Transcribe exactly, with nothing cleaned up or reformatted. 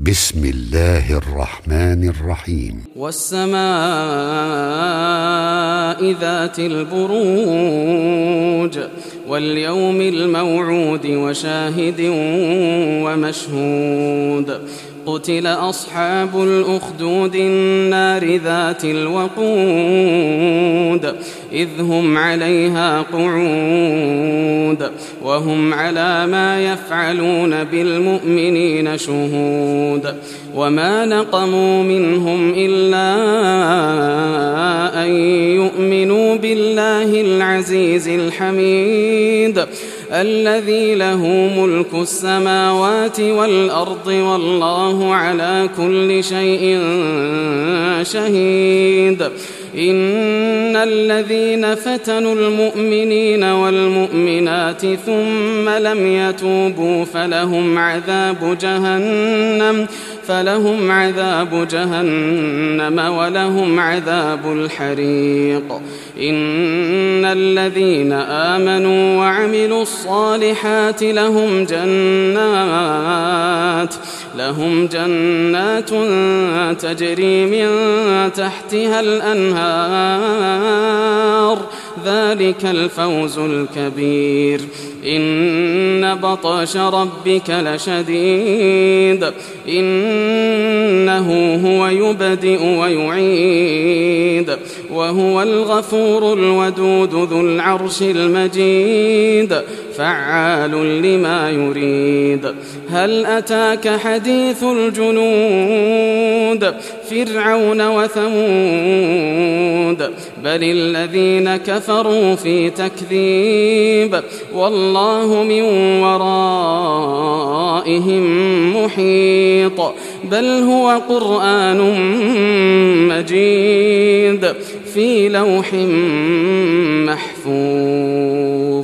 بسم الله الرحمن الرحيم والسماء ذات البروج واليوم الموعود وشاهد ومشهود قتل أصحاب الأخدود النار ذات الوقود إذ هم عليها قعود وهم على ما يفعلون بالمؤمنين شهود وما نقموا منهم إلا أن يؤمنوا بالله العزيز الحميد الذي له ملك السماوات والأرض والله على كل شيء شهيد إن الذين فتنوا المؤمنين والمؤمنات ثم لم يتوبوا فلهم عذاب جهنم فلهم عذاب جهنم ولهم عذاب الحريق إن الذين آمنوا وعملوا الصالحات لهم جنات لهم جنات تجري من تحتها الأنهار ذلك الفوز الكبير إن بطش ربك لشديد إنه هو يبدئ ويعيد وهو الغفور الودود ذو العرش المجيد فعال لما يريد هل أتاك حديث الجنود فرعون وثمود بل الذين كفروا في تكذيب والله من ورائهم محيط بل هو قرآن مجيد في لوح محفوظ.